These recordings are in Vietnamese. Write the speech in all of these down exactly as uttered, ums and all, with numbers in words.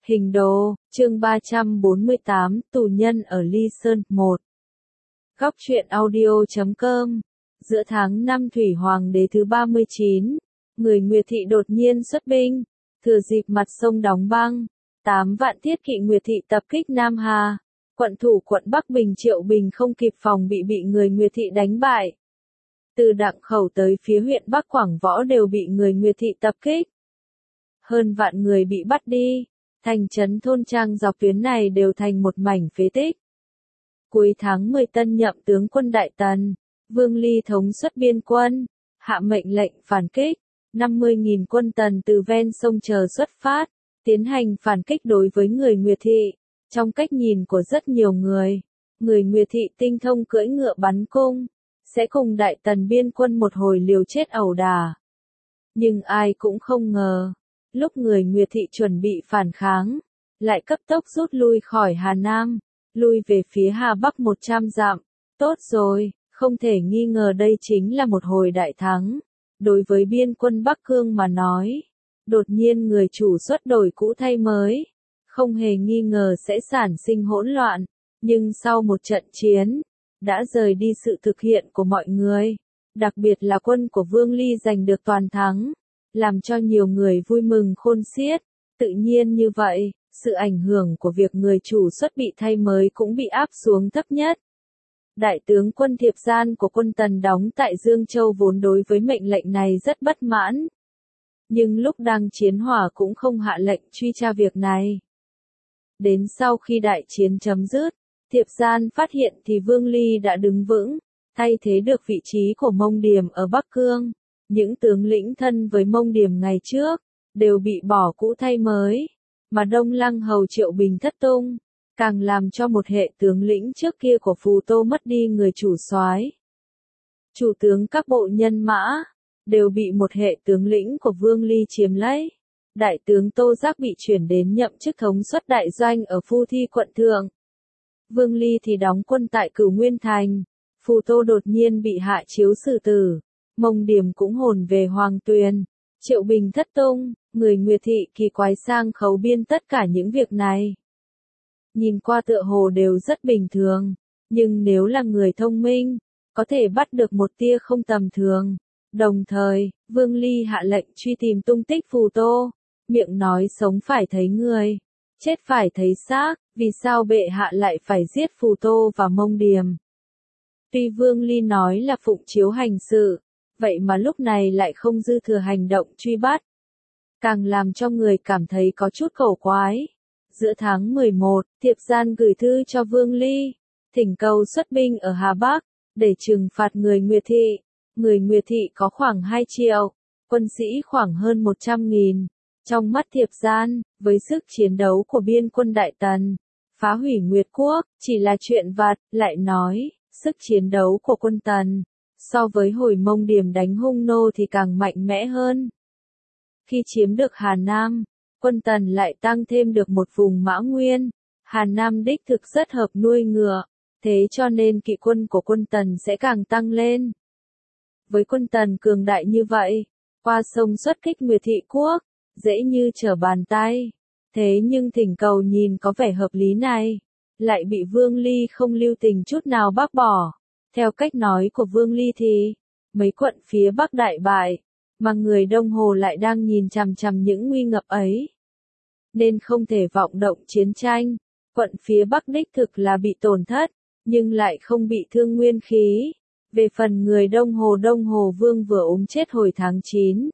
Hình đồ, chương ba trăm bốn mươi tám, tù nhân ở Ly Sơn, một. Góc truyện audio chấm com. Giữa tháng năm Thủy Hoàng đế thứ ba mươi chín, người Nguyệt thị đột nhiên xuất binh, thừa dịp mặt sông đóng băng, tám vạn thiết kỵ Nguyệt thị tập kích Nam Hà. Quận thủ quận Bắc Bình Triệu Bình không kịp phòng bị bị người Nguyệt thị đánh bại. Từ Đặng Khẩu tới phía huyện Bắc Quảng Võ đều bị người Nguyệt thị tập kích. Hơn vạn người bị bắt đi. Thành trấn thôn trang dọc tuyến này đều thành một mảnh phế tích. Cuối tháng mười tân nhậm tướng quân Đại Tần, Vương Ly thống suất biên quân, hạ mệnh lệnh phản kích, năm mươi nghìn quân Tần từ ven sông chờ xuất phát, tiến hành phản kích đối với người Nguyệt thị. Trong cách nhìn của rất nhiều người, người Nguyệt thị tinh thông cưỡi ngựa bắn cung, sẽ cùng Đại Tần biên quân một hồi liều chết ẩu đả. Nhưng ai cũng không ngờ, lúc người Nguyệt thị chuẩn bị phản kháng, lại cấp tốc rút lui khỏi Hà Nam, lui về phía Hà Bắc một trăm dặm. Tốt rồi, không thể nghi ngờ đây chính là một hồi đại thắng. Đối với biên quân Bắc Cương mà nói, đột nhiên người chủ xuất đổi cũ thay mới, không hề nghi ngờ sẽ sản sinh hỗn loạn, nhưng sau một trận chiến, đã rời đi sự thực hiện của mọi người, đặc biệt là quân của Vương Ly giành được toàn thắng, làm cho nhiều người vui mừng khôn xiết. Tự nhiên như vậy, sự ảnh hưởng của việc người chủ xuất bị thay mới cũng bị áp xuống thấp nhất. Đại tướng quân Thiệp Gian của quân Tần đóng tại Dương Châu vốn đối với mệnh lệnh này rất bất mãn. Nhưng lúc đang chiến hỏa cũng không hạ lệnh truy tra việc này. Đến sau khi đại chiến chấm dứt, Thiệp Gian phát hiện thì Vương Ly đã đứng vững, thay thế được vị trí của Mông Điềm ở Bắc Cương. Những tướng lĩnh thân với Mông Điềm ngày trước, đều bị bỏ cũ thay mới, mà Đông Lăng hầu Triệu Bình thất tung, càng làm cho một hệ tướng lĩnh trước kia của Phù Tô mất đi người chủ soái. Chủ tướng các bộ nhân mã, đều bị một hệ tướng lĩnh của Vương Ly chiếm lấy. Đại tướng Tô Giác bị chuyển đến nhậm chức thống suất đại doanh ở Phu Thi quận Thượng. Vương Ly thì đóng quân tại Cửu Nguyên Thành. Phù Tô đột nhiên bị hạ chiếu xử tử. Mông Điềm cũng hồn về Hoàng Tuyền. Triệu Bình thất tung, người Nguyệt thị kỳ quái sang khấu biên tất cả những việc này. Nhìn qua tựa hồ đều rất bình thường, nhưng nếu là người thông minh, có thể bắt được một tia không tầm thường. Đồng thời, Vương Ly hạ lệnh truy tìm tung tích Phù Tô, miệng nói sống phải thấy người, chết phải thấy xác, vì sao bệ hạ lại phải giết Phù Tô và Mông Điềm. Tuy Vương Ly nói là phụng chiếu hành sự, vậy mà lúc này lại không dư thừa hành động truy bắt. Càng làm cho người cảm thấy có chút cổ quái. Giữa tháng mười một, Thiệp Gian gửi thư cho Vương Ly, thỉnh cầu xuất binh ở Hà Bắc, để trừng phạt người Nguyệt thị. Người Nguyệt thị có khoảng hai triệu, quân sĩ khoảng hơn một trăm nghìn. Trong mắt Thiệp Gian, với sức chiến đấu của biên quân Đại Tần, phá hủy Nguyệt quốc, chỉ là chuyện vặt, lại nói, sức chiến đấu của quân Tần, so với hồi Mông Điềm đánh Hung Nô thì càng mạnh mẽ hơn. Khi chiếm được Hà Nam, quân Tần lại tăng thêm được một vùng Mã Nguyên. Hà Nam đích thực rất hợp nuôi ngựa, thế cho nên kỵ quân của quân Tần sẽ càng tăng lên. Với quân Tần cường đại như vậy, qua sông xuất kích Nguyệt thị quốc, dễ như trở bàn tay. Thế nhưng thỉnh cầu nhìn có vẻ hợp lý này, lại bị Vương Ly không lưu tình chút nào bác bỏ. Theo cách nói của Vương Ly thì, mấy quận phía Bắc đại bại, mà người Đông Hồ lại đang nhìn chằm chằm những nguy ngập ấy. Nên không thể vọng động chiến tranh, quận phía Bắc đích thực là bị tổn thất, nhưng lại không bị thương nguyên khí. Về phần người Đông Hồ Đông Hồ Vương vừa ốm chết hồi tháng chín.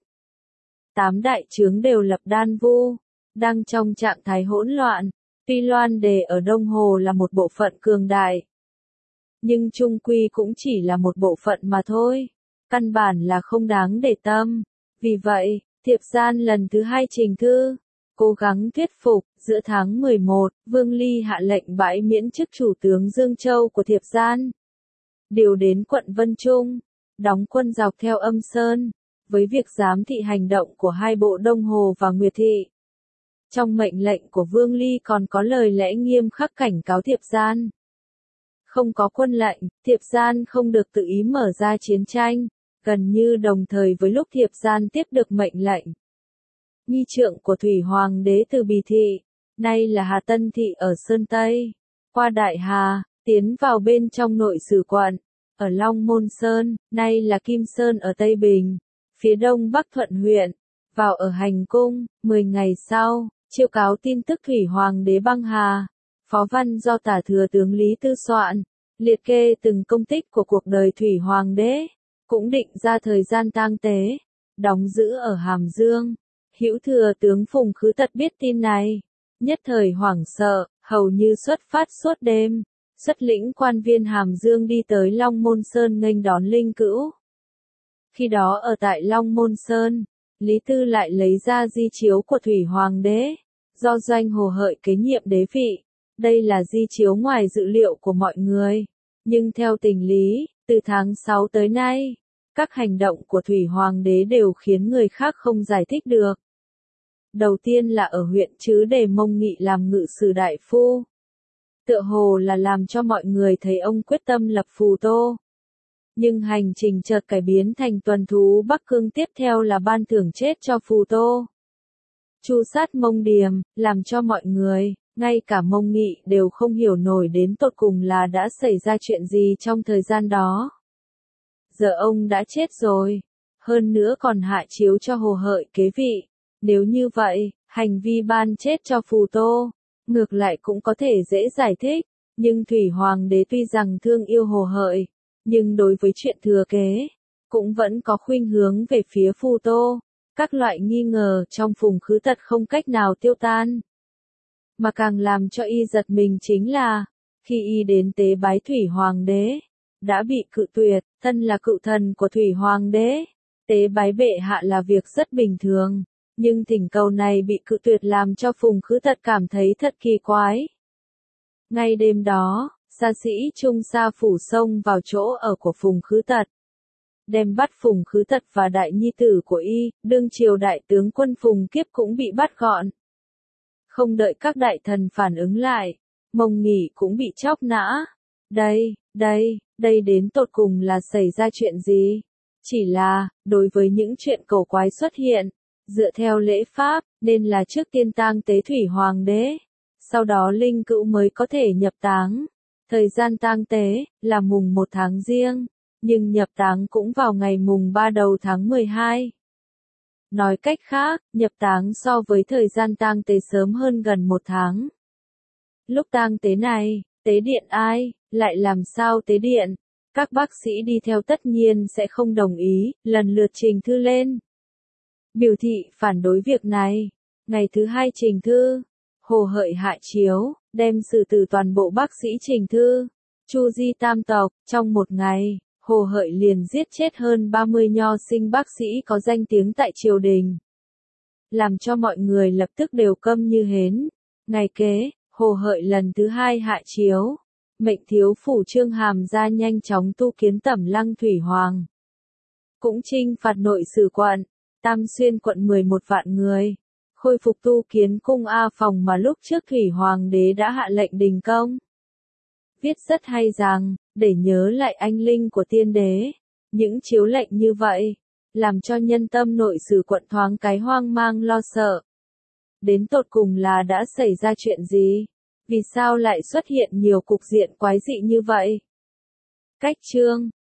Tám đại trướng đều lập đan vu, đang trong trạng thái hỗn loạn. Tuy Loan Đề ở Đông Hồ là một bộ phận cường đại, nhưng chung quy cũng chỉ là một bộ phận mà thôi, căn bản là không đáng để tâm. Vì vậy, Thiệp Gian lần thứ hai trình thư, cố gắng thuyết phục. Giữa tháng mười một, Vương Ly hạ lệnh bãi miễn chức chủ tướng Dương Châu của Thiệp Gian, điều đến quận Vân Trung, đóng quân dọc theo Âm Sơn, với việc giám thị hành động của hai bộ Đông Hồ và Nguyệt thị. Trong mệnh lệnh của Vương Ly còn có lời lẽ nghiêm khắc cảnh cáo Thiệp Gian. Không có quân lệnh, Thiệp Gian không được tự ý mở ra chiến tranh, gần như đồng thời với lúc Thiệp Gian tiếp được mệnh lệnh. Nghi trượng của Thủy Hoàng đế từ Bì thị, nay là Hà Tân Thị ở Sơn Tây, qua Đại Hà, tiến vào bên trong nội sử quận, ở Long Môn Sơn, nay là Kim Sơn ở Tây Bình, phía đông bắc Thuận huyện, vào ở hành cung, mười ngày sau, chiêu cáo tin tức Thủy Hoàng đế băng hà, phó văn do tả thừa tướng Lý Tư soạn, liệt kê từng công tích của cuộc đời Thủy Hoàng đế, cũng định ra thời gian tang tế, đóng giữ ở Hàm Dương. Hữu thừa tướng Phùng Khứ Tật biết tin này, nhất thời hoảng sợ, hầu như xuất phát suốt đêm, xuất lĩnh quan viên Hàm Dương đi tới Long Môn Sơn nghênh đón Linh Cữu. Khi đó ở tại Long Môn Sơn, Lý Tư lại lấy ra di chiếu của Thủy Hoàng đế, do Doanh Hồ Hợi kế nhiệm đế vị. Đây là di chiếu ngoài dự liệu của mọi người, nhưng theo tình lý, từ tháng sáu tới nay, các hành động của Thủy Hoàng đế đều khiến người khác không giải thích được. Đầu tiên là ở huyện Trứ Đề Mông Nghị làm ngự sử đại phu. Tựa hồ là làm cho mọi người thấy ông quyết tâm lập Phù Tô. Nhưng hành trình chợt cải biến thành tuần thú Bắc Cương, tiếp theo là ban thưởng chết cho Phù Tô. Chu sát Mông Điềm, làm cho mọi người, ngay cả Mông Nghị đều không hiểu nổi đến tột cùng là đã xảy ra chuyện gì trong thời gian đó. Giờ ông đã chết rồi, hơn nữa còn hạ chiếu cho Hồ Hợi kế vị. Nếu như vậy, hành vi ban chết cho Phù Tô, ngược lại cũng có thể dễ giải thích, nhưng Thủy Hoàng đế tuy rằng thương yêu Hồ Hợi, nhưng đối với chuyện thừa kế, cũng vẫn có khuynh hướng về phía Phù Tô. Các loại nghi ngờ trong Phùng Khứ Tật không cách nào tiêu tan. Mà càng làm cho y giật mình chính là, khi y đến tế bái Thủy Hoàng đế, đã bị cự tuyệt, thân là cựu thần của Thủy Hoàng đế. Tế bái bệ hạ là việc rất bình thường, nhưng thỉnh cầu này bị cự tuyệt làm cho Phùng Khứ Tật cảm thấy thật kỳ quái. Ngay đêm đó, xa sĩ Trung Sa Phủ xông vào chỗ ở của Phùng Khứ Tật, đem bắt Phùng Khứ Tật và đại nhi tử của y, đương triều đại tướng quân Phùng Kiếp cũng bị bắt gọn. Không đợi các đại thần phản ứng lại, Mông Nghị cũng bị chóc nã. Đây, đây, đây đến tột cùng là xảy ra chuyện gì? Chỉ là, đối với những chuyện cổ quái xuất hiện, dựa theo lễ pháp, nên là trước tiên tang tế Thủy Hoàng đế, sau đó Linh Cữu mới có thể nhập táng. Thời gian tang tế là mùng một tháng Giêng, nhưng nhập táng cũng vào ngày mùng ba đầu tháng mười hai. Nói cách khác, nhập táng so với thời gian tang tế sớm hơn gần một tháng. Lúc tang tế này, tế điện ai, lại làm sao tế điện? Các bác sĩ đi theo tất nhiên sẽ không đồng ý, lần lượt trình thư lên. Biểu thị phản đối việc này. Ngày thứ hai trình thư, Hồ Hợi hạ chiếu, đem xử tử toàn bộ bác sĩ trình thư. Chu di tam tộc, trong một ngày, Hồ Hợi liền giết chết hơn ba mươi nho sinh bác sĩ có danh tiếng tại triều đình. Làm cho mọi người lập tức đều câm như hến. Ngày kế, Hồ Hợi lần thứ hai hạ chiếu, mệnh thiếu phủ Trương Hàm ra nhanh chóng tu kiến Tẩm Lăng Thủy Hoàng. Cũng chinh phạt nội sử quận, Tam Xuyên quận mười một vạn người, khôi phục tu kiến cung A Phòng mà lúc trước Thủy Hoàng đế đã hạ lệnh đình công. Viết rất hay rằng, để nhớ lại anh linh của tiên đế, những chiếu lệnh như vậy, làm cho nhân tâm nội sử quận thoáng cái hoang mang lo sợ. Đến tột cùng là đã xảy ra chuyện gì? Vì sao lại xuất hiện nhiều cục diện quái dị như vậy? Cách chương